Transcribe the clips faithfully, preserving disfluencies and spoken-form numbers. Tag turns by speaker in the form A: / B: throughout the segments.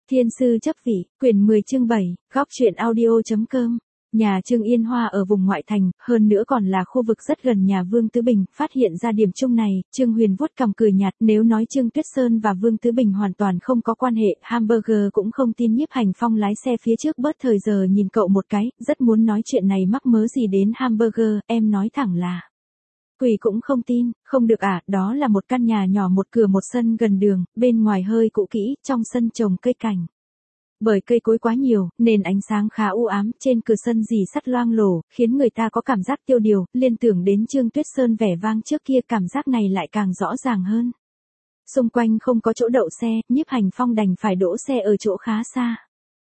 A: Thiên sư chấp vị, quyển mười chương bảy, góc truyện audio.com. Nhà Trương Yên Hoa ở vùng ngoại thành, hơn nữa còn là khu vực rất gần nhà Vương Tứ Bình, phát hiện ra điểm chung này, Trương Huyền vuốt cằm cười nhạt, nếu nói Trương Tuyết Sơn và Vương Tứ Bình hoàn toàn không có quan hệ, Hamburger cũng không tin Nhiếp Hành Phong lái xe phía trước bớt thời giờ nhìn cậu một cái, rất muốn nói chuyện này mắc mớ gì đến Hamburger, em nói thẳng là. Quỷ cũng không tin, không được à, đó là một căn nhà nhỏ một cửa một sân gần đường, bên ngoài hơi cũ kỹ, trong sân trồng cây cảnh. Bởi cây cối quá nhiều, nên ánh sáng khá u ám, trên cửa sân rì sắt loang lổ, khiến người ta có cảm giác tiêu điều, liên tưởng đến Trương Tuyết Sơn vẻ vang trước kia, cảm giác này lại càng rõ ràng hơn. Xung quanh không có chỗ đậu xe, Nhiếp Hành Phong đành phải đỗ xe ở chỗ khá xa.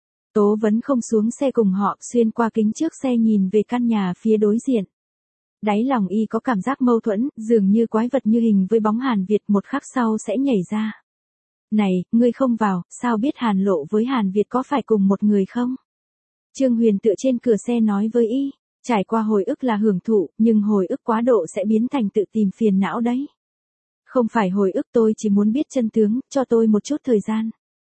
A: Tố Vấn không xuống xe cùng họ, xuyên qua kính trước xe nhìn về căn nhà phía đối diện. Đáy lòng y có cảm giác mâu thuẫn, dường như quái vật như hình với bóng Hàn Việt một khắc sau sẽ nhảy ra. Này, ngươi không vào, sao biết Hàn Lộ với Hàn Việt có phải cùng một người không? Trương Huyền tựa trên cửa xe nói với y, trải qua hồi ức là hưởng thụ, nhưng hồi ức quá độ sẽ biến thành tự tìm phiền não đấy. Không phải hồi ức, tôi chỉ muốn biết chân tướng, cho tôi một chút thời gian.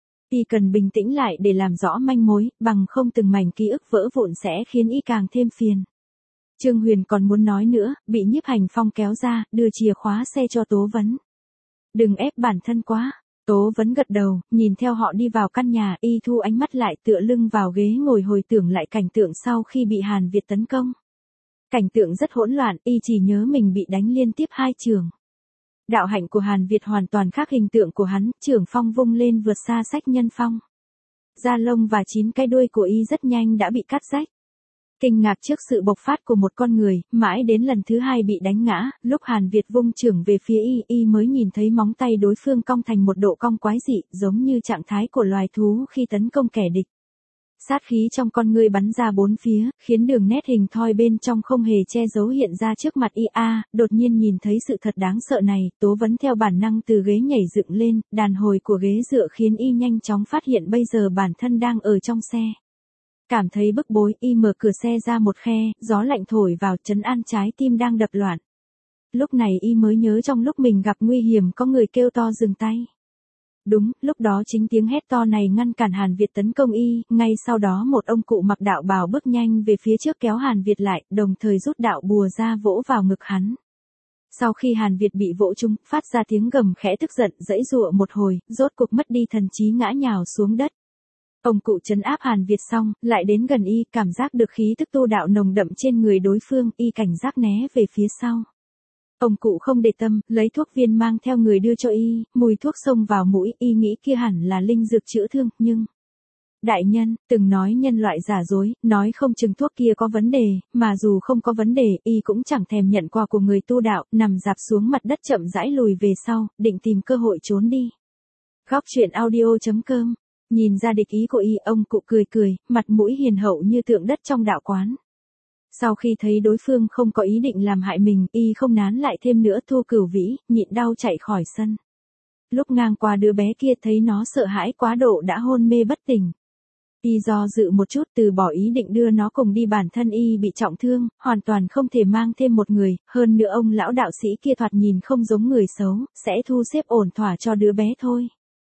A: Y cần bình tĩnh lại để làm rõ manh mối, bằng không từng mảnh ký ức vỡ vụn sẽ khiến y càng thêm phiền. Trương Huyền còn muốn nói nữa, bị Nhiếp Hành Phong kéo ra, đưa chìa khóa xe cho Tố Vấn. Đừng ép bản thân quá. Tố Vấn gật đầu, nhìn theo họ đi vào căn nhà, y thu ánh mắt lại tựa lưng vào ghế ngồi hồi tưởng lại cảnh tượng sau khi bị Hàn Việt tấn công. Cảnh tượng rất hỗn loạn, y chỉ nhớ mình bị đánh liên tiếp hai trường. Đạo hạnh của Hàn Việt hoàn toàn khác hình tượng của hắn, trưởng phong vung lên vượt xa Sách Nhân Phong. Da lông và chín cái đuôi của y rất nhanh đã bị cắt rách. Kinh ngạc trước sự bộc phát của một con người, mãi đến lần thứ hai bị đánh ngã, lúc Hàn Việt vung chưởng về phía y, y mới nhìn thấy móng tay đối phương cong thành một độ cong quái dị, giống như trạng thái của loài thú khi tấn công kẻ địch. Sát khí trong con ngươi bắn ra bốn phía, khiến đường nét hình thoi bên trong không hề che giấu hiện ra trước mặt y. A, đột nhiên nhìn thấy sự thật đáng sợ này, Tố Vấn theo bản năng từ ghế nhảy dựng lên, đàn hồi của ghế dựa khiến y nhanh chóng phát hiện bây giờ bản thân đang ở trong xe. Cảm thấy bức bối, y mở cửa xe ra một khe, gió lạnh thổi vào, trấn an trái tim đang đập loạn. Lúc này y mới nhớ trong lúc mình gặp nguy hiểm có người kêu to dừng tay. Đúng, lúc đó chính tiếng hét to này ngăn cản Hàn Việt tấn công y, ngay sau đó một ông cụ mặc đạo bào bước nhanh về phía trước kéo Hàn Việt lại, đồng thời rút đạo bùa ra vỗ vào ngực hắn. Sau khi Hàn Việt bị vỗ trúng, phát ra tiếng gầm khẽ tức giận, giãy giụa một hồi, rốt cuộc mất đi thần trí ngã nhào xuống đất. Ông cụ trấn áp Hàn Việt xong, lại đến gần y, cảm giác được khí tức tu đạo nồng đậm trên người đối phương, y cảnh giác né về phía sau. Ông cụ không để tâm, lấy thuốc viên mang theo người đưa cho y, mùi thuốc xông vào mũi, y nghĩ kia hẳn là linh dược chữa thương, nhưng... Đại nhân, từng nói nhân loại giả dối, nói không chừng thuốc kia có vấn đề, mà dù không có vấn đề, y cũng chẳng thèm nhận quà của người tu đạo, nằm dạp xuống mặt đất chậm rãi lùi về sau, định tìm cơ hội trốn đi. Góc truyện audio.com. Nhìn ra địch ý của y, ông cụ cười cười, mặt mũi hiền hậu như tượng đất trong đạo quán. Sau khi thấy đối phương không có ý định làm hại mình, y không nán lại thêm nữa, thu cửu vĩ, nhịn đau chạy khỏi sân. Lúc ngang qua đứa bé kia thấy nó sợ hãi quá độ đã hôn mê bất tỉnh. Y do dự một chút từ bỏ ý định đưa nó cùng đi, bản thân y bị trọng thương, hoàn toàn không thể mang thêm một người, hơn nữa ông lão đạo sĩ kia thoạt nhìn không giống người xấu, sẽ thu xếp ổn thỏa cho đứa bé thôi.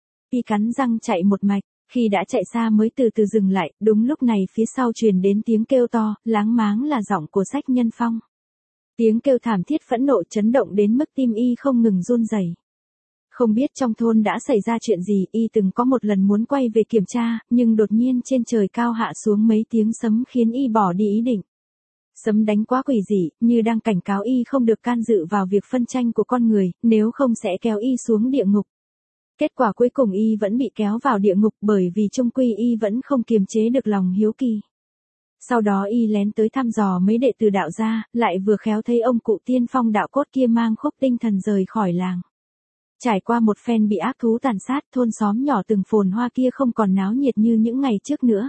A: Y cắn răng chạy một mạch, khi đã chạy xa mới từ từ dừng lại, đúng lúc này phía sau truyền đến tiếng kêu to, láng máng là giọng của Sách Nhân Phong. Tiếng kêu thảm thiết phẫn nộ chấn động đến mức tim y không ngừng run rẩy. Không biết trong thôn đã xảy ra chuyện gì, y từng có một lần muốn quay về kiểm tra, nhưng đột nhiên trên trời cao hạ xuống mấy tiếng sấm khiến y bỏ đi ý định. Sấm đánh quá quỷ dị, như đang cảnh cáo y không được can dự vào việc phân tranh của con người, nếu không sẽ kéo y xuống địa ngục. Kết quả cuối cùng y vẫn bị kéo vào địa ngục bởi vì chung quy y vẫn không kiềm chế được lòng hiếu kỳ. Sau đó y lén tới thăm dò mấy đệ tử đạo gia, lại vừa khéo thấy ông cụ tiên phong đạo cốt kia mang Khúc Tinh Thần rời khỏi làng. Trải qua một phen bị ác thú tàn sát, thôn xóm nhỏ từng phồn hoa kia không còn náo nhiệt như những ngày trước nữa.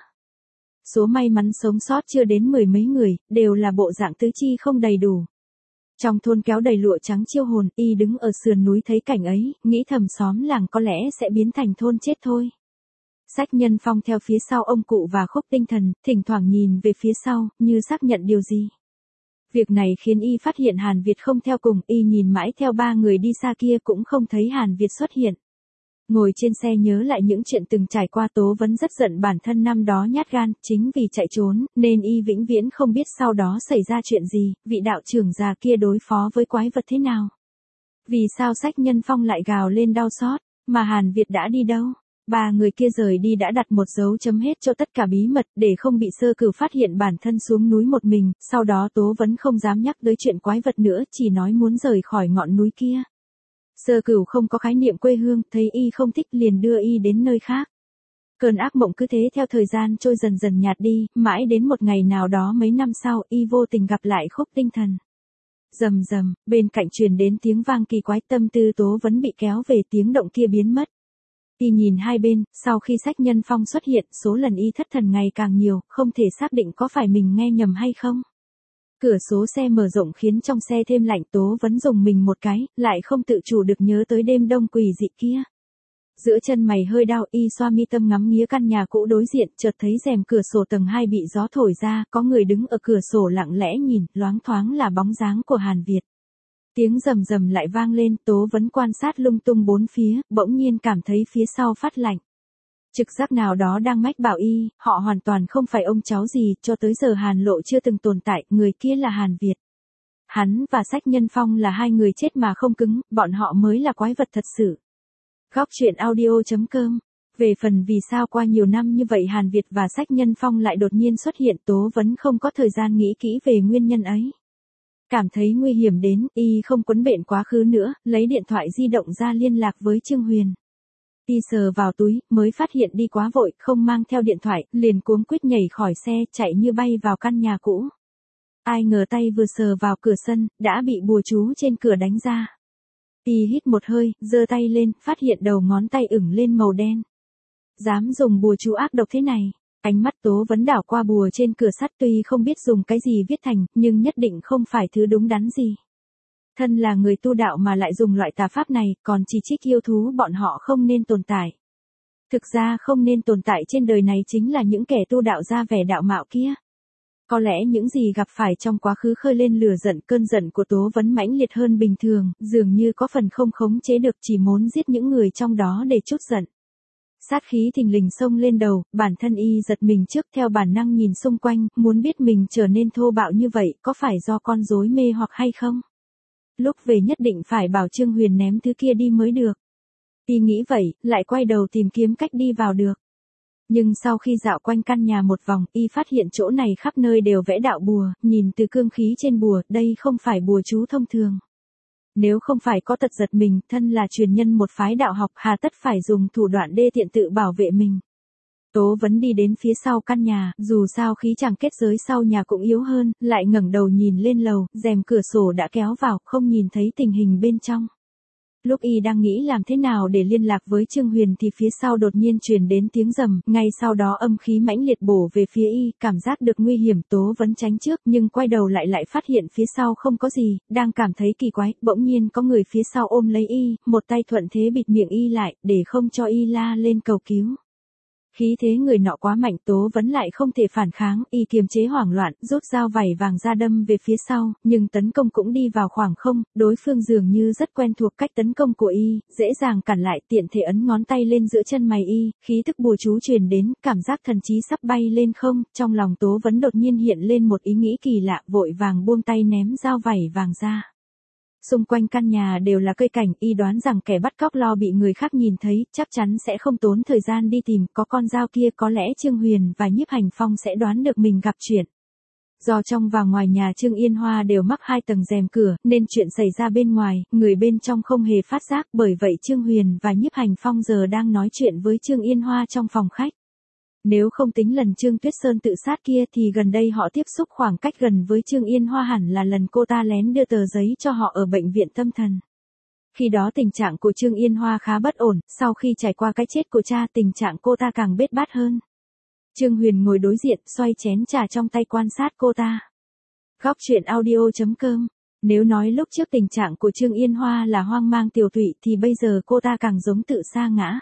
A: Số may mắn sống sót chưa đến mười mấy người, đều là bộ dạng tứ chi không đầy đủ. Trong thôn kéo đầy lụa trắng chiêu hồn, y đứng ở sườn núi thấy cảnh ấy, nghĩ thầm xóm làng có lẽ sẽ biến thành thôn chết thôi. Sách Nhân Phong theo phía sau ông cụ và Khúc Tinh Thần, thỉnh thoảng nhìn về phía sau, như xác nhận điều gì. Việc này khiến y phát hiện Hàn Việt không theo cùng, y nhìn mãi theo ba người đi xa kia cũng không thấy Hàn Việt xuất hiện. Ngồi trên xe nhớ lại những chuyện từng trải qua, Tố Vấn rất giận bản thân năm đó nhát gan, chính vì chạy trốn, nên y vĩnh viễn không biết sau đó xảy ra chuyện gì, vị đạo trưởng già kia đối phó với quái vật thế nào. Vì sao Sách Nhân Phong lại gào lên đau xót, mà Hàn Việt đã đi đâu? Ba người kia rời đi đã đặt một dấu chấm hết cho tất cả bí mật, để không bị Sơ Cửu phát hiện bản thân xuống núi một mình, sau đó Tố Vấn không dám nhắc tới chuyện quái vật nữa, chỉ nói muốn rời khỏi ngọn núi kia. Sơ Cửu không có khái niệm quê hương, thấy y không thích liền đưa y đến nơi khác. Cơn ác mộng cứ thế theo thời gian trôi dần dần nhạt đi, mãi đến một ngày nào đó mấy năm sau, y vô tình gặp lại Khúc Tinh Thần. Rầm rầm, bên cạnh truyền đến tiếng vang kỳ quái, tâm tư Tố Vấn bị kéo về, tiếng động kia biến mất. Y nhìn hai bên, sau khi Sách Nhân Phong xuất hiện, số lần y thất thần ngày càng nhiều, không thể xác định có phải mình nghe nhầm hay không. Cửa số xe mở rộng khiến trong xe thêm lạnh, Tố Vấn dùng mình một cái, lại không tự chủ được nhớ tới đêm đông quỷ dị kia. Giữa chân mày hơi đau, y xoa mi tâm ngắm nghía căn nhà cũ đối diện, chợt thấy rèm cửa sổ tầng hai bị gió thổi ra, có người đứng ở cửa sổ lặng lẽ nhìn, loáng thoáng là bóng dáng của Hàn Việt. Tiếng rầm rầm lại vang lên, Tố Vấn quan sát lung tung bốn phía, bỗng nhiên cảm thấy phía sau phát lạnh. Trực giác nào đó đang mách bảo y, họ hoàn toàn không phải ông cháu gì, cho tới giờ Hàn Lộ chưa từng tồn tại, người kia là Hàn Việt. Hắn và Sách Nhân Phong là hai người chết mà không cứng, bọn họ mới là quái vật thật sự. Góc truyện audio chấm com. Về phần vì sao qua nhiều năm như vậy Hàn Việt và Sách Nhân Phong lại đột nhiên xuất hiện, Tố Vấn không có thời gian nghĩ kỹ về nguyên nhân ấy. Cảm thấy nguy hiểm đến, y không quấn bện quá khứ nữa, lấy điện thoại di động ra liên lạc với Trương Huyền. Y sờ vào túi, mới phát hiện đi quá vội, không mang theo điện thoại, liền cuống quýt nhảy khỏi xe, chạy như bay vào căn nhà cũ. Ai ngờ tay vừa sờ vào cửa sân, đã bị bùa chú trên cửa đánh ra. Y hít một hơi, giơ tay lên, phát hiện đầu ngón tay ửng lên màu đen. Dám dùng bùa chú ác độc thế này. Ánh mắt Tố Vấn đảo qua bùa trên cửa sắt, tuy không biết dùng cái gì viết thành, nhưng nhất định không phải thứ đúng đắn gì. Thân là người tu đạo mà lại dùng loại tà pháp này, còn chỉ trích yêu thú bọn họ không nên tồn tại. Thực ra không nên tồn tại trên đời này chính là những kẻ tu đạo ra vẻ đạo mạo kia. Có lẽ những gì gặp phải trong quá khứ khơi lên lửa giận, cơn giận của Tố Vấn mãnh liệt hơn bình thường, dường như có phần không khống chế được, chỉ muốn giết những người trong đó để trút giận. Sát khí thình lình xông lên đầu, bản thân y giật mình trước, theo bản năng nhìn xung quanh, muốn biết mình trở nên thô bạo như vậy, có phải do con rối mê hoặc hay không? Lúc về nhất định phải bảo Trương Huyền ném thứ kia đi mới được. Y nghĩ vậy, lại quay đầu tìm kiếm cách đi vào được. Nhưng sau khi dạo quanh căn nhà một vòng, y phát hiện chỗ này khắp nơi đều vẽ đạo bùa, nhìn từ cương khí trên bùa, đây không phải bùa chú thông thường. Nếu không phải có tật giật mình, thân là truyền nhân một phái đạo học, hà tất phải dùng thủ đoạn đê tiện tự bảo vệ mình. Tố Vấn đi đến phía sau căn nhà, dù sao khí chàng kết giới sau nhà cũng yếu hơn, lại ngẩng đầu nhìn lên lầu, rèm cửa sổ đã kéo vào, không nhìn thấy tình hình bên trong. Lúc y đang nghĩ làm thế nào để liên lạc với Trương Huyền thì phía sau đột nhiên truyền đến tiếng rầm, ngay sau đó âm khí mãnh liệt bổ về phía y, cảm giác được nguy hiểm, Tố Vấn tránh trước, nhưng quay đầu lại lại phát hiện phía sau không có gì, đang cảm thấy kỳ quái, bỗng nhiên có người phía sau ôm lấy y, một tay thuận thế bịt miệng y lại, để không cho y la lên cầu cứu. Khí thế người nọ quá mạnh, Tố Vấn lại không thể phản kháng, y kiềm chế hoảng loạn, rút dao vảy vàng ra đâm về phía sau, nhưng tấn công cũng đi vào khoảng không, đối phương dường như rất quen thuộc cách tấn công của y, dễ dàng cản lại, tiện thể ấn ngón tay lên giữa chân mày y, khí thức bùa chú truyền đến, cảm giác thần trí sắp bay lên không, trong lòng Tố Vấn đột nhiên hiện lên một ý nghĩ kỳ lạ, vội vàng buông tay ném dao vảy vàng ra. Xung quanh căn nhà đều là cây cảnh, y đoán rằng kẻ bắt cóc lo bị người khác nhìn thấy, chắc chắn sẽ không tốn thời gian đi tìm, có con dao kia có lẽ Trương Huyền và Nhiếp Hành Phong sẽ đoán được mình gặp chuyện. Do trong và ngoài nhà Trương Yên Hoa đều mắc hai tầng rèm cửa, nên chuyện xảy ra bên ngoài, người bên trong không hề phát giác, bởi vậy Trương Huyền và Nhiếp Hành Phong giờ đang nói chuyện với Trương Yên Hoa trong phòng khách. Nếu không tính lần Trương Tuyết Sơn tự sát kia thì gần đây họ tiếp xúc khoảng cách gần với Trương Yên Hoa hẳn là lần cô ta lén đưa tờ giấy cho họ ở bệnh viện tâm thần. Khi đó tình trạng của Trương Yên Hoa khá bất ổn, sau khi trải qua cái chết của cha tình trạng cô ta càng bết bát hơn. Trương Huyền ngồi đối diện, xoay chén trà trong tay quan sát cô ta. Góc truyện audio chấm com. Nếu nói lúc trước tình trạng của Trương Yên Hoa là hoang mang tiều tụy thì bây giờ cô ta càng giống tự sa ngã.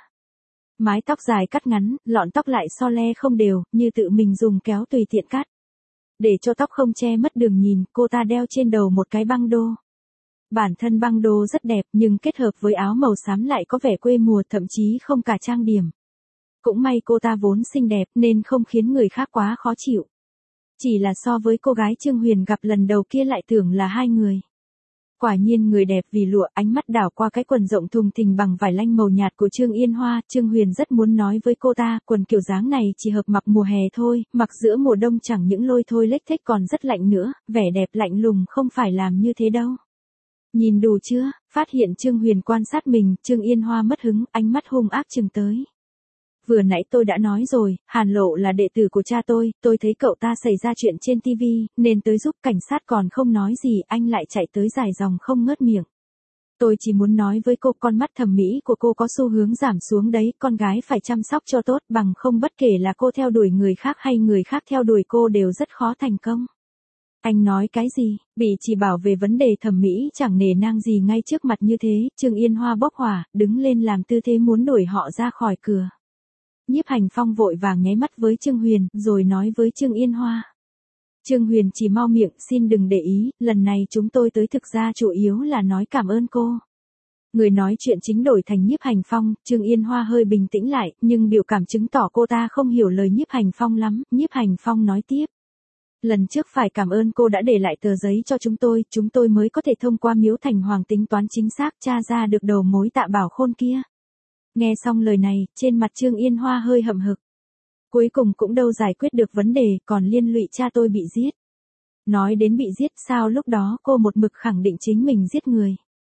A: Mái tóc dài cắt ngắn, lọn tóc lại so le không đều, như tự mình dùng kéo tùy tiện cắt. Để cho tóc không che mất đường nhìn, cô ta đeo trên đầu một cái băng đô. Bản thân băng đô rất đẹp nhưng kết hợp với áo màu xám lại có vẻ quê mùa, thậm chí không cả trang điểm. Cũng may cô ta vốn xinh đẹp nên không khiến người khác quá khó chịu. Chỉ là so với cô gái Trương Huyền gặp lần đầu kia lại tưởng là hai người. Quả nhiên người đẹp vì lụa, ánh mắt đảo qua cái quần rộng thùng thình bằng vải lanh màu nhạt của Trương Yên Hoa, Trương Huyền rất muốn nói với cô ta, quần kiểu dáng này chỉ hợp mặc mùa hè thôi, mặc giữa mùa đông chẳng những lôi thôi lếch thếch còn rất lạnh nữa, vẻ đẹp lạnh lùng không phải làm như thế đâu. Nhìn đủ chưa? Phát hiện Trương Huyền quan sát mình, Trương Yên Hoa mất hứng, ánh mắt hung ác chừng tới. Vừa nãy tôi đã nói rồi, Hàn Lộ là đệ tử của cha tôi, tôi thấy cậu ta xảy ra chuyện trên ti vi, nên tới giúp, cảnh sát còn không nói gì, anh lại chạy tới dài dòng không ngớt miệng. Tôi chỉ muốn nói với cô, con mắt thẩm mỹ của cô có xu hướng giảm xuống đấy, con gái phải chăm sóc cho tốt, bằng không bất kể là cô theo đuổi người khác hay người khác theo đuổi cô đều rất khó thành công. Anh nói cái gì, bị chỉ bảo về vấn đề thẩm mỹ chẳng nể nang gì ngay trước mặt như thế, Trương Yên Hoa bốc hỏa, đứng lên làm tư thế muốn đuổi họ ra khỏi cửa. Nhiếp Hành Phong vội vàng nháy mắt với Trương Huyền, rồi nói với Trương Yên Hoa. Trương Huyền chỉ mau miệng, xin đừng để ý, lần này chúng tôi tới thực ra chủ yếu là nói cảm ơn cô. Người nói chuyện chính đổi thành Nhiếp Hành Phong, Trương Yên Hoa hơi bình tĩnh lại, nhưng biểu cảm chứng tỏ cô ta không hiểu lời Nhiếp Hành Phong lắm, Nhiếp Hành Phong nói tiếp. Lần trước phải cảm ơn cô đã để lại tờ giấy cho chúng tôi, chúng tôi mới có thể thông qua Miếu Thành Hoàng tính toán chính xác tra ra được đầu mối Tạ Bảo Khôn kia. Nghe xong lời này, trên mặt Trương Yên Hoa hơi hậm hực. Cuối cùng cũng đâu giải quyết được vấn đề, còn liên lụy cha tôi bị giết. Nói đến bị giết, sao lúc đó cô một mực khẳng định chính mình giết người.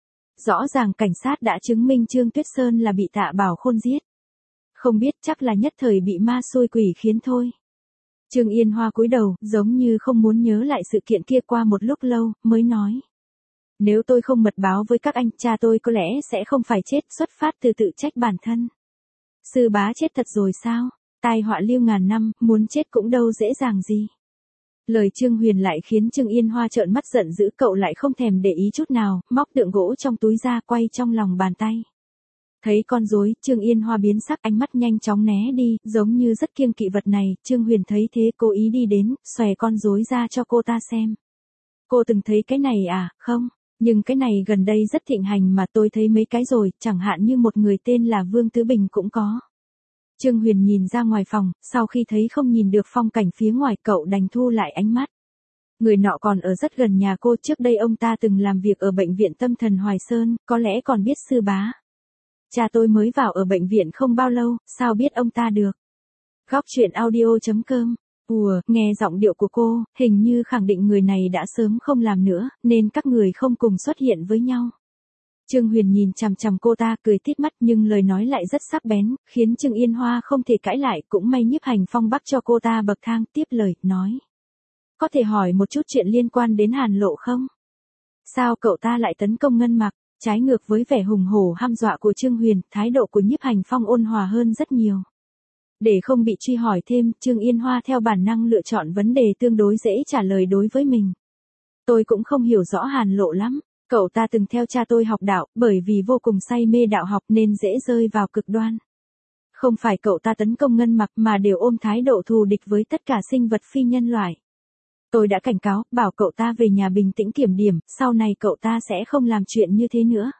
A: Rõ ràng cảnh sát đã chứng minh Trương Tuyết Sơn là bị Tạ Bảo Khôn giết. Không biết, chắc là nhất thời bị ma xui quỷ khiến thôi. Trương Yên Hoa cúi đầu, giống như không muốn nhớ lại sự kiện kia, qua một lúc lâu, mới nói. Nếu tôi không mật báo với các anh, cha tôi có lẽ sẽ không phải chết, xuất phát từ tự trách bản thân. Sư bá chết thật rồi sao? Tai họa lưu ngàn năm, muốn chết cũng đâu dễ dàng gì. Lời Trương Huyền lại khiến Trương Yên Hoa trợn mắt giận dữ, cậu lại không thèm để ý chút nào, móc tượng gỗ trong túi ra, quay trong lòng bàn tay. Thấy con rối, Trương Yên Hoa biến sắc, ánh mắt nhanh chóng né đi, giống như rất kiêng kỵ vật này. Trương Huyền thấy thế cố ý đi đến, xòe con rối ra cho cô ta xem. Cô từng thấy cái này à? Không, nhưng cái này gần đây rất thịnh hành mà, tôi thấy mấy cái rồi, chẳng hạn như một người tên là Vương Tứ Bình cũng có. Trương Huyền nhìn ra ngoài phòng, sau khi thấy không nhìn được phong cảnh phía ngoài, cậu đành thu lại ánh mắt. Người nọ còn ở rất gần nhà cô, trước đây ông ta từng làm việc ở bệnh viện tâm thần Hoài Sơn, có lẽ còn biết sư bá. Cha tôi mới vào ở bệnh viện không bao lâu, sao biết ông ta được? Góc truyện audio chấm com. Ùa, nghe giọng điệu của cô, hình như khẳng định người này đã sớm không làm nữa, nên các người không cùng xuất hiện với nhau. Trương Huyền nhìn chằm chằm cô ta, cười tít mắt, nhưng lời nói lại rất sắc bén, khiến Trương Yên Hoa không thể cãi lại, cũng may Nhiếp Hành Phong bắt cho cô ta bậc thang, tiếp lời, nói. Có thể hỏi một chút chuyện liên quan đến Hàn Lộ không? Sao cậu ta lại tấn công Ngân Mặc? Trái ngược với vẻ hùng hổ hăm dọa của Trương Huyền, thái độ của Nhiếp Hành Phong ôn hòa hơn rất nhiều. Để không bị truy hỏi thêm, Trương Yên Hoa theo bản năng lựa chọn vấn đề tương đối dễ trả lời đối với mình. Tôi cũng không hiểu rõ Hàn Lộ lắm, cậu ta từng theo cha tôi học đạo, bởi vì vô cùng say mê đạo học nên dễ rơi vào cực đoan. Không phải cậu ta tấn công Ngân Mặc mà đều ôm thái độ thù địch với tất cả sinh vật phi nhân loại. Tôi đã cảnh cáo, bảo cậu ta về nhà bình tĩnh kiểm điểm, sau này cậu ta sẽ không làm chuyện như thế nữa.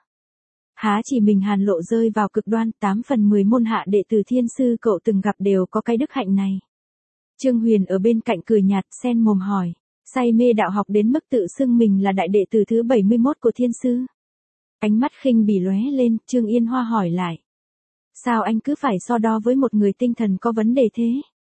A: Há chỉ mình Hàn Lộ rơi vào cực đoan, tám phần mười môn hạ đệ tử thiên sư cậu từng gặp đều có cái đức hạnh này. Trương Huyền ở bên cạnh cười nhạt, sen mồm hỏi, say mê đạo học đến mức tự xưng mình là đại đệ tử thứ bảy mươi mốt của thiên sư. Ánh mắt khinh bỉ lóe lên, Trương Yên Hoa hỏi lại. Sao anh cứ phải so đo với một người tinh thần có vấn đề thế?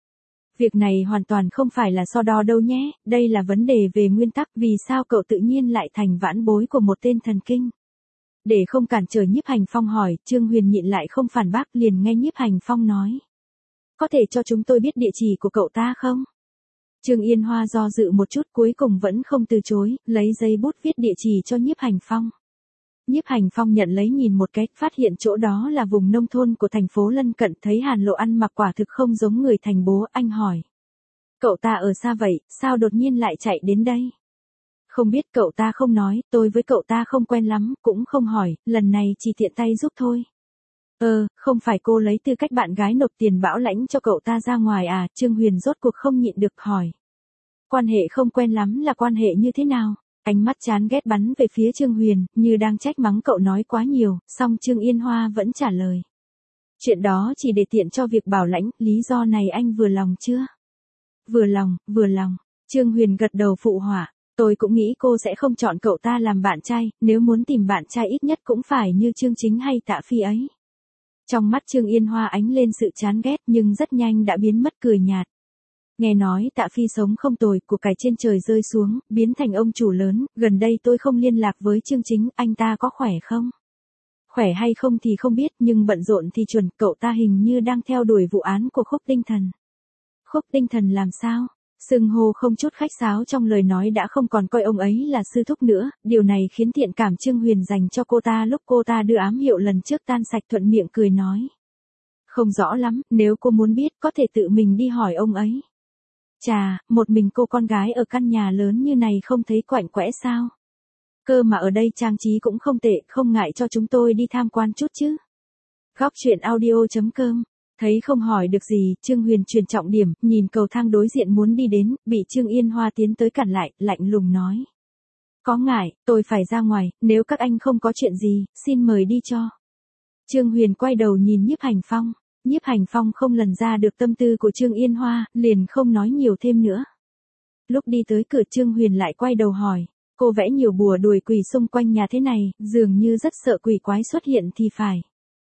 A: Việc này hoàn toàn không phải là so đo đâu nhé, đây là vấn đề về nguyên tắc, vì sao cậu tự nhiên lại thành vãn bối của một tên thần kinh. Để không cản trở Nhiếp Hành Phong hỏi, Trương Huyền nhịn lại không phản bác, liền nghe Nhiếp Hành Phong nói. Có thể cho chúng tôi biết địa chỉ của cậu ta không? Trương Yên Hoa do dự một chút, cuối cùng vẫn không từ chối, lấy giấy bút viết địa chỉ cho Nhiếp Hành Phong. Nhiếp Hành Phong nhận lấy nhìn một cái, phát hiện chỗ đó là vùng nông thôn của thành phố lân cận, thấy Hàn Lộ ăn mặc quả thực không giống người thành bố, anh hỏi. Cậu ta ở xa vậy, sao đột nhiên lại chạy đến đây? Không biết, cậu ta không nói, tôi với cậu ta không quen lắm, cũng không hỏi, lần này chỉ tiện tay giúp thôi. Ờ, không phải cô lấy tư cách bạn gái nộp tiền bảo lãnh cho cậu ta ra ngoài à? Trương Huyền rốt cuộc không nhịn được hỏi. Quan hệ không quen lắm là quan hệ như thế nào? Ánh mắt chán ghét bắn về phía Trương Huyền, như đang trách mắng cậu nói quá nhiều, song Trương Yên Hoa vẫn trả lời. Chuyện đó chỉ để tiện cho việc bảo lãnh, lý do này anh vừa lòng chưa? Vừa lòng, vừa lòng. Trương Huyền gật đầu phụ họa. Tôi cũng nghĩ cô sẽ không chọn cậu ta làm bạn trai, nếu muốn tìm bạn trai ít nhất cũng phải như Trương Chính hay Tạ Phi ấy. Trong mắt Trương Yên Hoa ánh lên sự chán ghét nhưng rất nhanh đã biến mất cười nhạt. Nghe nói Tạ Phi sống không tồi, của cải trên trời rơi xuống, biến thành ông chủ lớn, gần đây tôi không liên lạc với Trương Chính, anh ta có khỏe không? Khỏe hay không thì không biết, nhưng bận rộn thì chuẩn, cậu ta hình như đang theo đuổi vụ án của Khúc Tinh Thần. Khúc Tinh Thần làm sao? Xưng hô không chút khách sáo trong lời nói đã không còn coi ông ấy là sư thúc nữa, điều này khiến thiện cảm Trương Huyền dành cho cô ta lúc cô ta đưa ám hiệu lần trước tan sạch, thuận miệng cười nói. Không rõ lắm, nếu cô muốn biết có thể tự mình đi hỏi ông ấy. Chà, một mình cô con gái ở căn nhà lớn như này không thấy quạnh quẽ sao? Cơ mà ở đây trang trí cũng không tệ, không ngại cho chúng tôi đi tham quan chút chứ. Góc truyện audio chấm com. Thấy không hỏi được gì, Trương Huyền chuyển trọng điểm, nhìn cầu thang đối diện muốn đi đến, bị Trương Yên Hoa tiến tới cản lại, lạnh lùng nói. Có ngại, tôi phải ra ngoài, nếu các anh không có chuyện gì, xin mời đi cho. Trương Huyền quay đầu nhìn Nhiếp Hành Phong. Nhiếp Hành Phong không lần ra được tâm tư của Trương Yên Hoa, liền không nói nhiều thêm nữa. Lúc đi tới cửa Trương Huyền lại quay đầu hỏi. Cô vẽ nhiều bùa đuổi quỷ xung quanh nhà thế này, dường như rất sợ quỷ quái xuất hiện thì phải.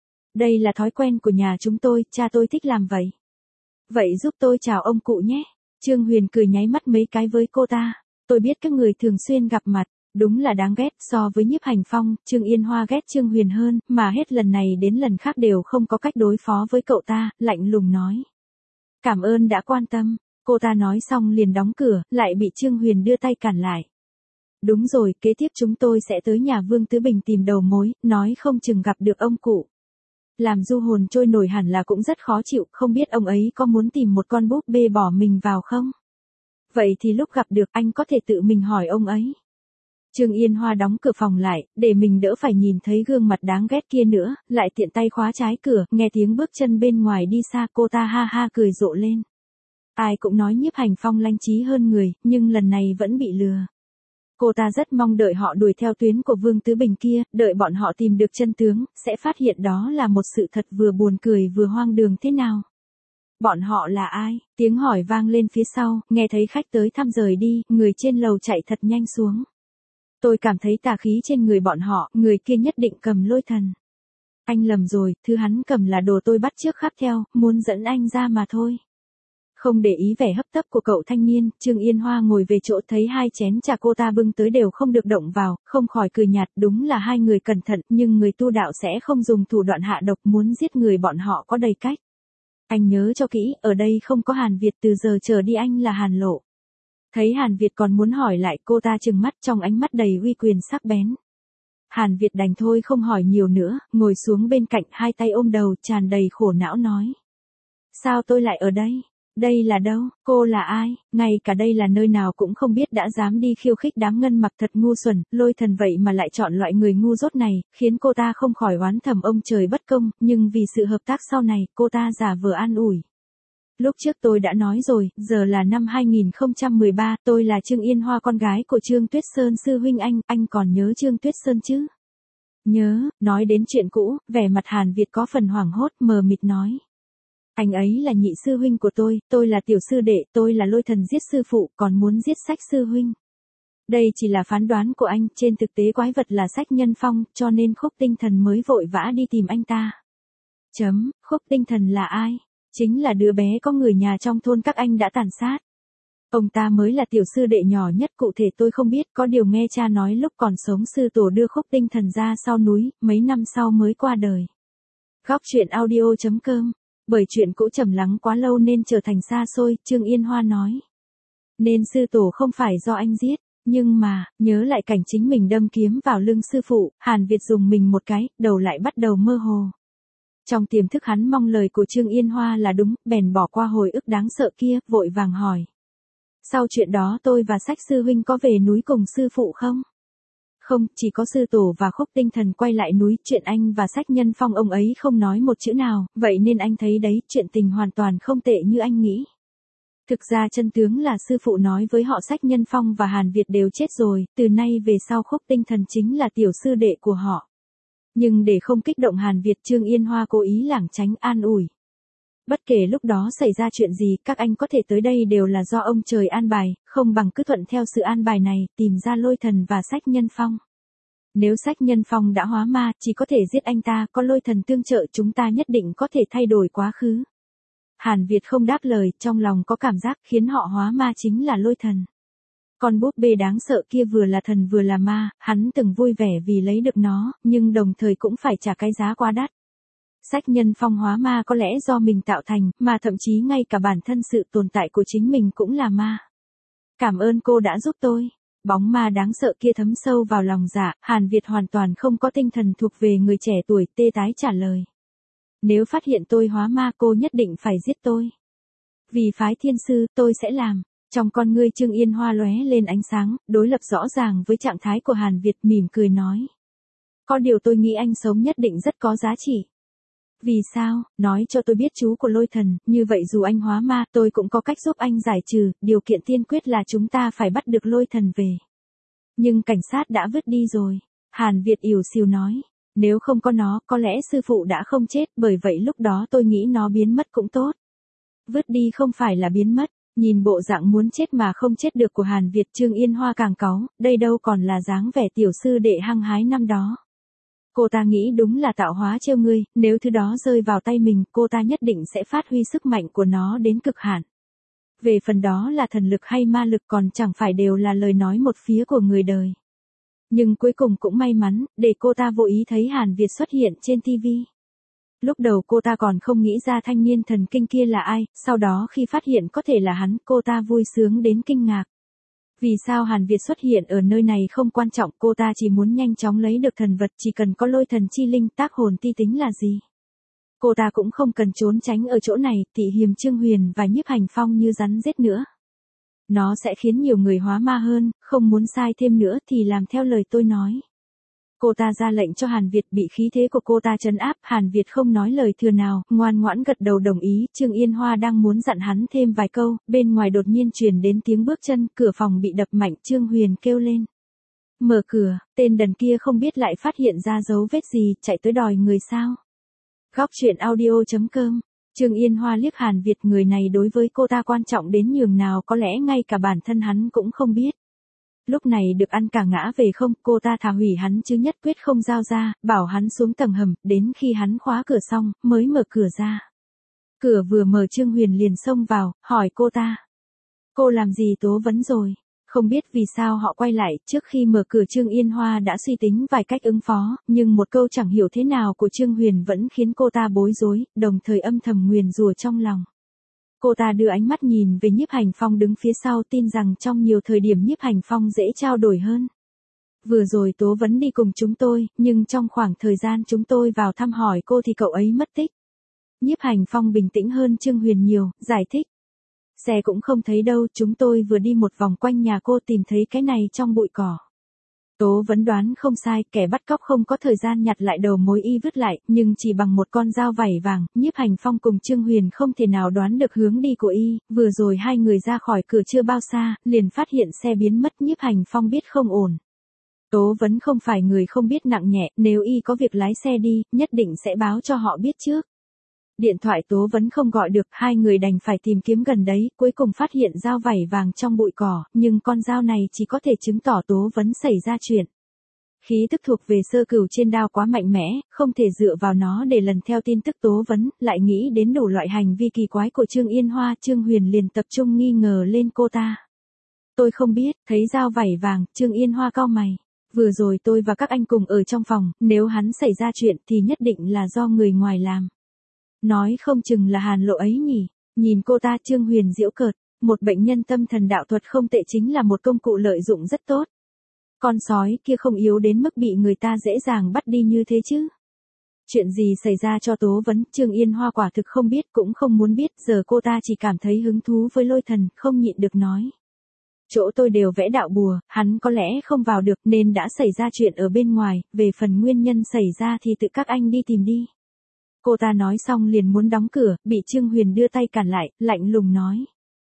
A: Đây là thói quen của nhà chúng tôi, cha tôi thích làm vậy. Vậy giúp tôi chào ông cụ nhé. Trương Huyền cười nháy mắt mấy cái với cô ta. Tôi biết các người thường xuyên gặp mặt, đúng là đáng ghét. So với Nhiếp Hành Phong, Trương Yên Hoa ghét Trương Huyền hơn, mà hết lần này đến lần khác đều không có cách đối phó với cậu ta, lạnh lùng nói. Cảm ơn đã quan tâm. Cô ta nói xong liền đóng cửa, lại bị Trương Huyền đưa tay cản lại. Đúng rồi, kế tiếp chúng tôi sẽ tới nhà Vương Tứ Bình tìm đầu mối, nói không chừng gặp được ông cụ. Làm du hồn trôi nổi hẳn là cũng rất khó chịu, không biết ông ấy có muốn tìm một con búp bê bỏ mình vào không? Vậy thì lúc gặp được anh có thể tự mình hỏi ông ấy. Trương Yên Hoa đóng cửa phòng lại, để mình đỡ phải nhìn thấy gương mặt đáng ghét kia nữa, lại tiện tay khóa trái cửa, nghe tiếng bước chân bên ngoài đi xa, cô ta ha ha cười rộ lên. Ai cũng nói Nhiếp Hành Phong lanh trí hơn người, nhưng lần này vẫn bị lừa. Cô ta rất mong đợi họ đuổi theo tuyến của Vương Tứ Bình kia, đợi bọn họ tìm được chân tướng, sẽ phát hiện đó là một sự thật vừa buồn cười vừa hoang đường thế nào. Bọn họ là ai? Tiếng hỏi vang lên phía sau, nghe thấy khách tới thăm rời đi, người trên lầu chạy thật nhanh xuống. Tôi cảm thấy tà khí trên người bọn họ, người kia nhất định cầm lôi thần. Anh lầm rồi, thứ hắn cầm là đồ tôi bắt chước khắp theo, muốn dẫn anh ra mà thôi. Không để ý vẻ hấp tấp của cậu thanh niên, Trương Yên Hoa ngồi về chỗ thấy hai chén trà cô ta bưng tới đều không được động vào, không khỏi cười nhạt, đúng là hai người cẩn thận, nhưng người tu đạo sẽ không dùng thủ đoạn hạ độc, muốn giết người bọn họ có đầy cách. Anh nhớ cho kỹ, ở đây không có Hàn Việt, từ giờ trở đi anh là Hàn Lộ. Thấy Hàn Việt còn muốn hỏi lại, cô ta trừng mắt trong ánh mắt đầy uy quyền sắc bén. Hàn Việt đành thôi không hỏi nhiều nữa, ngồi xuống bên cạnh, hai tay ôm đầu, tràn đầy khổ não nói. Sao tôi lại ở đây? Đây là đâu? Cô là ai? Ngay cả đây là nơi nào cũng không biết đã dám đi khiêu khích đám ngân mặc, thật ngu xuẩn, lôi thần vậy mà lại chọn loại người ngu dốt này, khiến cô ta không khỏi oán thầm ông trời bất công, nhưng vì sự hợp tác sau này, cô ta giả vờ an ủi. Lúc trước tôi đã nói rồi, giờ là năm hai nghìn không trăm mười ba, tôi là Trương Yên Hoa, con gái của Trương Tuyết Sơn sư huynh anh, anh còn nhớ Trương Tuyết Sơn chứ? Nhớ, nói đến chuyện cũ, vẻ mặt Hàn Việt có phần hoảng hốt, mờ mịt nói. Anh ấy là nhị sư huynh của tôi, tôi là tiểu sư đệ, tôi là lôi thần giết sư phụ, còn muốn giết Sách sư huynh. Đây chỉ là phán đoán của anh, trên thực tế quái vật là Sách Nhân Phong, cho nên Khúc Tinh Thần mới vội vã đi tìm anh ta. Chấm, Khúc Tinh Thần là ai? Chính là đứa bé có người nhà trong thôn các anh đã tàn sát. Ông ta mới là tiểu sư đệ nhỏ nhất, cụ thể tôi không biết, có điều nghe cha nói lúc còn sống sư tổ đưa Khúc Tinh Thần ra sau núi, mấy năm sau mới qua đời. Góc truyện audio chấm com. Bởi chuyện cũ trầm lắng quá lâu nên trở thành xa xôi, Trương Yên Hoa nói. Nên sư tổ không phải do anh giết, nhưng mà, nhớ lại cảnh chính mình đâm kiếm vào lưng sư phụ, Hàn Việt dùng mình một cái, đầu lại bắt đầu mơ hồ. Trong tiềm thức hắn mong lời của Trương Yên Hoa là đúng, bèn bỏ qua hồi ức đáng sợ kia, vội vàng hỏi. Sau chuyện đó tôi và Sách sư huynh có về núi cùng sư phụ không? Không, chỉ có sư tổ và Khúc Tinh Thần quay lại núi, chuyện anh và Sách Nhân Phong ông ấy không nói một chữ nào, vậy nên anh thấy đấy, chuyện tình hoàn toàn không tệ như anh nghĩ. Thực ra chân tướng là sư phụ nói với họ Sách Nhân Phong và Hàn Việt đều chết rồi, từ nay về sau Khúc Tinh Thần chính là tiểu sư đệ của họ. Nhưng để không kích động Hàn Việt, Trương Yên Hoa cố ý lảng tránh an ủi. Bất kể lúc đó xảy ra chuyện gì, các anh có thể tới đây đều là do ông trời an bài, không bằng cứ thuận theo sự an bài này, tìm ra Lôi Thần và Sách Nhân Phong. Nếu Sách Nhân Phong đã hóa ma, chỉ có thể giết anh ta, có Lôi Thần tương trợ chúng ta nhất định có thể thay đổi quá khứ. Hàn Việt không đáp lời, trong lòng có cảm giác khiến họ hóa ma chính là Lôi Thần. Con búp bê đáng sợ kia vừa là thần vừa là ma, hắn từng vui vẻ vì lấy được nó, nhưng đồng thời cũng phải trả cái giá quá đắt. Sách Nhân Phong hóa ma có lẽ do mình tạo thành, mà thậm chí ngay cả bản thân sự tồn tại của chính mình cũng là ma. Cảm ơn cô đã giúp tôi. Bóng ma đáng sợ kia thấm sâu vào lòng dạ, Hàn Việt hoàn toàn không có tinh thần thuộc về người trẻ tuổi, tê tái trả lời. Nếu phát hiện tôi hóa ma cô nhất định phải giết tôi. Vì phái thiên sư, tôi sẽ làm. Trong con ngươi Trương Yên Hoa lóe lên ánh sáng, đối lập rõ ràng với trạng thái của Hàn Việt, mỉm cười nói. Có điều tôi nghĩ anh sống nhất định rất có giá trị. Vì sao, nói cho tôi biết chú của Lôi Thần, như vậy dù anh hóa ma, tôi cũng có cách giúp anh giải trừ, điều kiện tiên quyết là chúng ta phải bắt được Lôi Thần về. Nhưng cảnh sát đã vứt đi rồi. Hàn Việt ỉu xìu nói. Nếu không có nó, có lẽ sư phụ đã không chết, bởi vậy lúc đó tôi nghĩ nó biến mất cũng tốt. Vứt đi không phải là biến mất, nhìn bộ dạng muốn chết mà không chết được của Hàn Việt, Trương Yên Hoa càng cáu, đây đâu còn là dáng vẻ tiểu sư đệ hăng hái năm đó. Cô ta nghĩ đúng là tạo hóa trêu ngươi, nếu thứ đó rơi vào tay mình, cô ta nhất định sẽ phát huy sức mạnh của nó đến cực hạn. Về phần đó là thần lực hay ma lực còn chẳng phải đều là lời nói một phía của người đời. Nhưng cuối cùng cũng may mắn, để cô ta vô ý thấy Hàn Việt xuất hiện trên ti vi. Lúc đầu cô ta còn không nghĩ ra thanh niên thần kinh kia là ai, sau đó khi phát hiện có thể là hắn, cô ta vui sướng đến kinh ngạc. Vì sao Hàn Việt xuất hiện ở nơi này không quan trọng, cô ta chỉ muốn nhanh chóng lấy được thần vật, chỉ cần có Lôi Thần chi linh, tác hồn ti tính là gì. Cô ta cũng không cần trốn tránh ở chỗ này, Tị Hiềm Trương Huyền và Nhiếp Hành Phong như rắn rết nữa. Nó sẽ khiến nhiều người hóa ma hơn, không muốn sai thêm nữa thì làm theo lời tôi nói. Cô ta ra lệnh cho Hàn Việt, bị khí thế của cô ta trấn áp, Hàn Việt không nói lời thừa nào, ngoan ngoãn gật đầu đồng ý. Trương Yên Hoa đang muốn dặn hắn thêm vài câu, bên ngoài đột nhiên truyền đến tiếng bước chân, cửa phòng bị đập mạnh, Trương Huyền kêu lên. Mở cửa, tên đần kia không biết lại phát hiện ra dấu vết gì, chạy tới đòi người sao. Góc truyện audio chấm com. Trương Yên Hoa liếc Hàn Việt, người này đối với cô ta quan trọng đến nhường nào có lẽ ngay cả bản thân hắn cũng không biết. Lúc này được ăn cả ngã về không, cô ta thà hủy hắn chứ nhất quyết không giao ra, bảo hắn xuống tầng hầm, đến khi hắn khóa cửa xong, mới mở cửa ra. Cửa vừa mở Trương Huyền liền xông vào, hỏi cô ta. Cô làm gì Tố Vấn rồi? Không biết vì sao họ quay lại, trước khi mở cửa Trương Yên Hoa đã suy tính vài cách ứng phó, nhưng một câu chẳng hiểu thế nào của Trương Huyền vẫn khiến cô ta bối rối, đồng thời âm thầm nguyền rủa trong lòng. Cô ta đưa ánh mắt nhìn về Nhiếp Hành Phong đứng phía sau, tin rằng trong nhiều thời điểm Nhiếp Hành Phong dễ trao đổi hơn. Vừa rồi Tố Vấn đi cùng chúng tôi, nhưng trong khoảng thời gian chúng tôi vào thăm hỏi cô thì cậu ấy mất tích. Nhiếp Hành Phong bình tĩnh hơn Trương Huyền nhiều, giải thích. Xe cũng không thấy đâu, chúng tôi vừa đi một vòng quanh nhà cô tìm thấy cái này trong bụi cỏ. Tố Vấn đoán không sai, kẻ bắt cóc không có thời gian nhặt lại đầu mối y vứt lại, nhưng chỉ bằng một con dao vảy vàng, Nhiếp Hành Phong cùng Trương Huyền không thể nào đoán được hướng đi của y, vừa rồi hai người ra khỏi cửa chưa bao xa, liền phát hiện xe biến mất. Nhiếp Hành Phong biết không ổn. Tố Vấn không phải người không biết nặng nhẹ, nếu y có việc lái xe đi, nhất định sẽ báo cho họ biết trước. Điện thoại Tố Vấn không gọi được, hai người đành phải tìm kiếm gần đấy, cuối cùng phát hiện dao vảy vàng trong bụi cỏ, nhưng con dao này chỉ có thể chứng tỏ Tố Vấn xảy ra chuyện. Khí tức thuộc về sơ cửu trên đao quá mạnh mẽ, không thể dựa vào nó để lần theo tin tức Tố Vấn, lại nghĩ đến đủ loại hành vi kỳ quái của Trương Yên Hoa, Trương Huyền liền tập trung nghi ngờ lên cô ta. Tôi không biết, thấy dao vảy vàng, Trương Yên Hoa cau mày. Vừa rồi tôi và các anh cùng ở trong phòng, nếu hắn xảy ra chuyện thì nhất định là do người ngoài làm. Nói không chừng là Hàn Lộ ấy nhỉ. Nhìn cô ta, Trương Huyền giễu cợt, một bệnh nhân tâm thần đạo thuật không tệ, chính là một công cụ lợi dụng rất tốt. Con sói kia không yếu đến mức bị người ta dễ dàng bắt đi như thế chứ. Chuyện gì xảy ra cho Tố Vấn, Trương Yên Hoa quả thực không biết cũng không muốn biết, giờ cô ta chỉ cảm thấy hứng thú với Lôi Thần, không nhịn được nói. Chỗ tôi đều vẽ đạo bùa, hắn có lẽ không vào được nên đã xảy ra chuyện ở bên ngoài, về phần nguyên nhân xảy ra thì tự các anh đi tìm đi. Cô ta nói xong liền muốn đóng cửa, bị Trương Huyền đưa tay cản lại, lạnh lùng nói.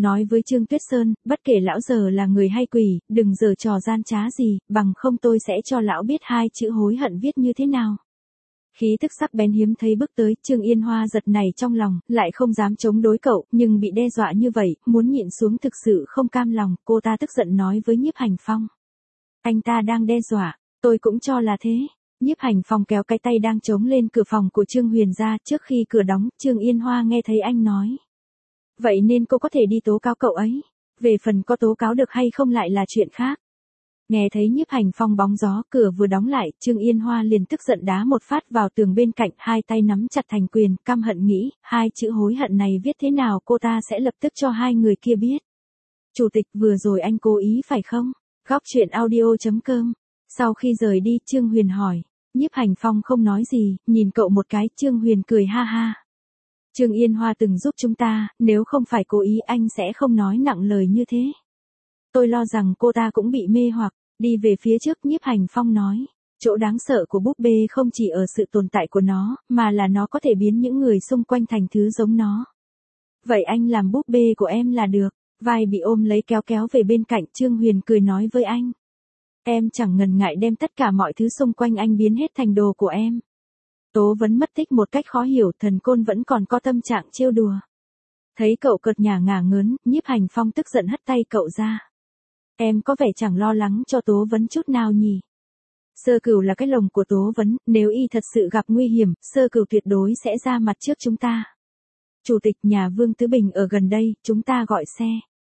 A: nói với Trương Tuyết Sơn, bất kể lão giờ là người hay quỷ, đừng giở trò gian trá gì, bằng không tôi sẽ cho lão biết hai chữ hối hận viết như thế nào. Khí tức sắc bén hiếm thấy bước tới, Trương Yên Hoa giật nảy trong lòng, lại không dám chống đối cậu, nhưng bị đe dọa như vậy, muốn nhịn xuống thực sự không cam lòng, cô ta tức giận nói với Nhiếp Hành Phong. Anh ta đang đe dọa, tôi cũng cho là thế. Nhiếp Hành Phong kéo cái tay đang chống lên cửa phòng của Trương Huyền ra, trước khi cửa đóng, Trương Yên Hoa nghe thấy anh nói. Vậy nên cô có thể đi tố cáo cậu ấy, về phần có tố cáo được hay không lại là chuyện khác. Nghe thấy Nhiếp Hành Phong bóng gió, cửa vừa đóng lại, Trương Yên Hoa liền tức giận đá một phát vào tường bên cạnh, hai tay nắm chặt thành quyền, căm hận nghĩ, hai chữ hối hận này viết thế nào cô ta sẽ lập tức cho hai người kia biết. Chủ tịch, vừa rồi anh cố ý phải không? Góc truyện audio chấm com. Sau khi rời đi, Trương Huyền hỏi. Nhiếp Hành Phong không nói gì, nhìn cậu một cái, Trương Huyền cười ha ha. Trương Yên Hoa từng giúp chúng ta, nếu không phải cố ý anh sẽ không nói nặng lời như thế. Tôi lo rằng cô ta cũng bị mê hoặc. Đi về phía trước, Nhiếp Hành Phong nói. Chỗ đáng sợ của búp bê không chỉ ở sự tồn tại của nó, mà là nó có thể biến những người xung quanh thành thứ giống nó. Vậy anh làm búp bê của em là được. Vai bị ôm lấy kéo kéo về bên cạnh, Trương Huyền cười nói với anh. Em chẳng ngần ngại đem tất cả mọi thứ xung quanh anh biến hết thành đồ của em. Tố vẫn mất tích một cách khó hiểu, Thần Côn vẫn còn có tâm trạng trêu đùa. Thấy cậu cợt nhả ngả ngớn, Nhiếp Hành Phong tức giận hất tay cậu ra. Em có vẻ chẳng lo lắng cho Tố Vấn chút nào nhỉ. Sơ Cửu là cái lồng của Tố Vấn, nếu y thật sự gặp nguy hiểm, Sơ Cửu tuyệt đối sẽ ra mặt trước chúng ta. Chủ tịch, nhà Vương Tứ Bình ở gần đây, chúng ta gọi xe.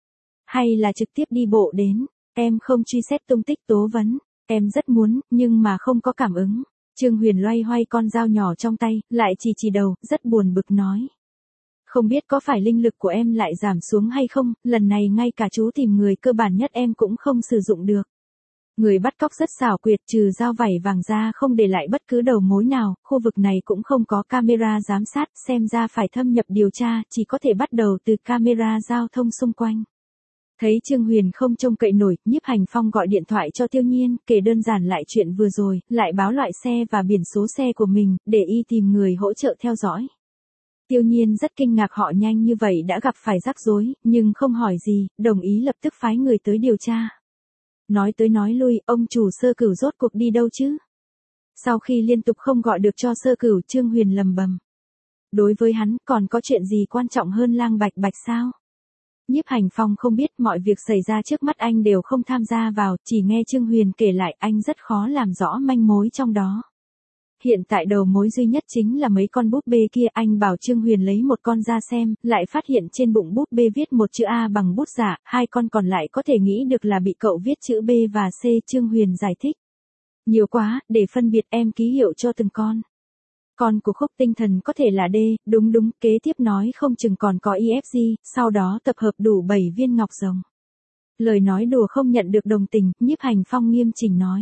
A: Hay là trực tiếp đi bộ đến, em không truy xét tung tích Tố Vấn, em rất muốn, nhưng mà không có cảm ứng. Trương Huyền loay hoay con dao nhỏ trong tay, lại chỉ chỉ đầu, rất buồn bực nói. Không biết có phải linh lực của em lại giảm xuống hay không, lần này ngay cả chú tìm người cơ bản nhất em cũng không sử dụng được. Người bắt cóc rất xảo quyệt, trừ dao vảy vàng ra không để lại bất cứ đầu mối nào, khu vực này cũng không có camera giám sát, xem ra phải thâm nhập điều tra, chỉ có thể bắt đầu từ camera giao thông xung quanh. Thấy Trương Huyền không trông cậy nổi, Nhiếp Hành Phong gọi điện thoại cho Tiêu Nhiên, kể đơn giản lại chuyện vừa rồi, lại báo loại xe và biển số xe của mình, để y tìm người hỗ trợ theo dõi. Tiêu Nhiên rất kinh ngạc họ nhanh như vậy đã gặp phải rắc rối, nhưng không hỏi gì, đồng ý lập tức phái người tới điều tra. Nói tới nói lui, ông chủ Sơ Cửu rốt cuộc đi đâu chứ? Sau khi liên tục không gọi được cho Sơ Cửu, Trương Huyền lầm bầm. Đối với hắn, còn có chuyện gì quan trọng hơn Lang Bạch Bạch sao? Nhiếp Hành Phong không biết, mọi việc xảy ra trước mắt anh đều không tham gia vào, chỉ nghe Trương Huyền kể lại, anh rất khó làm rõ manh mối trong đó. Hiện tại đầu mối duy nhất chính là mấy con búp bê kia, anh bảo Trương Huyền lấy một con ra xem, lại phát hiện trên bụng búp bê viết một chữ A bằng bút giả, hai con còn lại có thể nghĩ được là bị cậu viết chữ B và C. Trương Huyền giải thích. Nhiều quá, để phân biệt em ký hiệu cho từng con. Con của Khúc Tinh Thần có thể là D, đúng đúng, kế tiếp nói không chừng còn có E F G, sau đó tập hợp đủ bảy viên ngọc rồng. Lời nói đùa không nhận được đồng tình, Nhiếp Hành Phong nghiêm chỉnh nói.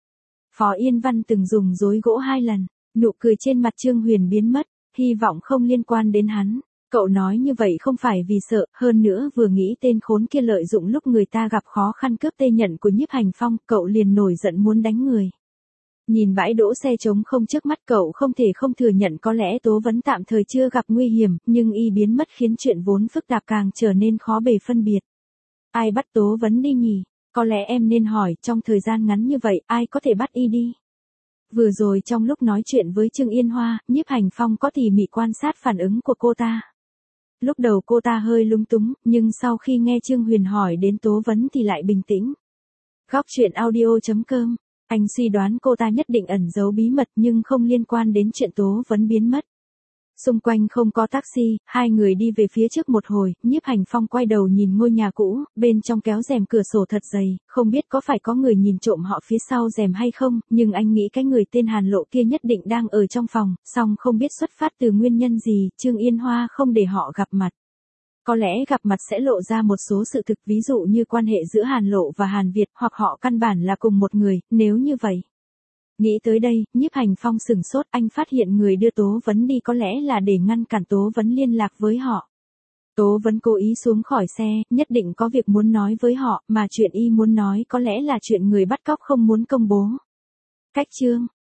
A: Phó Yên Văn từng dùng dối gỗ hai lần, nụ cười trên mặt Trương Huyền biến mất, hy vọng không liên quan đến hắn. Cậu nói như vậy không phải vì sợ, hơn nữa vừa nghĩ tên khốn kia lợi dụng lúc người ta gặp khó khăn cướp tê nhận của Nhiếp Hành Phong, cậu liền nổi giận muốn đánh người. Nhìn bãi đỗ xe trống không trước mắt cậu không thể không thừa nhận có lẽ Tố Vấn tạm thời chưa gặp nguy hiểm, nhưng y biến mất khiến chuyện vốn phức tạp càng trở nên khó bề phân biệt. Ai bắt Tố Vấn đi nhỉ? Có lẽ em nên hỏi, trong thời gian ngắn như vậy, ai có thể bắt y đi? Vừa rồi trong lúc nói chuyện với Trương Yên Hoa, Nhiếp Hành Phong có tỉ mỉ quan sát phản ứng của cô ta. Lúc đầu cô ta hơi lúng túng, nhưng sau khi nghe Trương Huyền hỏi đến Tố Vấn thì lại bình tĩnh. Góc truyện audio chấm com. Anh suy đoán cô ta nhất định ẩn giấu bí mật nhưng không liên quan đến chuyện Tố Vấn biến mất. Xung quanh không có taxi, hai người đi về phía trước một hồi, Nhiếp Hành Phong quay đầu nhìn ngôi nhà cũ, bên trong kéo rèm cửa sổ thật dày, không biết có phải có người nhìn trộm họ phía sau rèm hay không, nhưng anh nghĩ cái người tên Hàn Lộ kia nhất định đang ở trong phòng, song không biết xuất phát từ nguyên nhân gì, Trương Yên Hoa không để họ gặp mặt. Có lẽ gặp mặt sẽ lộ ra một số sự thực, ví dụ như quan hệ giữa Hàn Lộ và Hàn Việt, hoặc họ căn bản là cùng một người, nếu như vậy. Nghĩ tới đây, Nhiếp Hành Phong sửng sốt, anh phát hiện người đưa Tố Vấn đi có lẽ là để ngăn cản Tố Vấn liên lạc với họ. Tố Vấn cố ý xuống khỏi xe, nhất định có việc muốn nói với họ, mà chuyện y muốn nói có lẽ là chuyện người bắt cóc không muốn công bố. Cách chương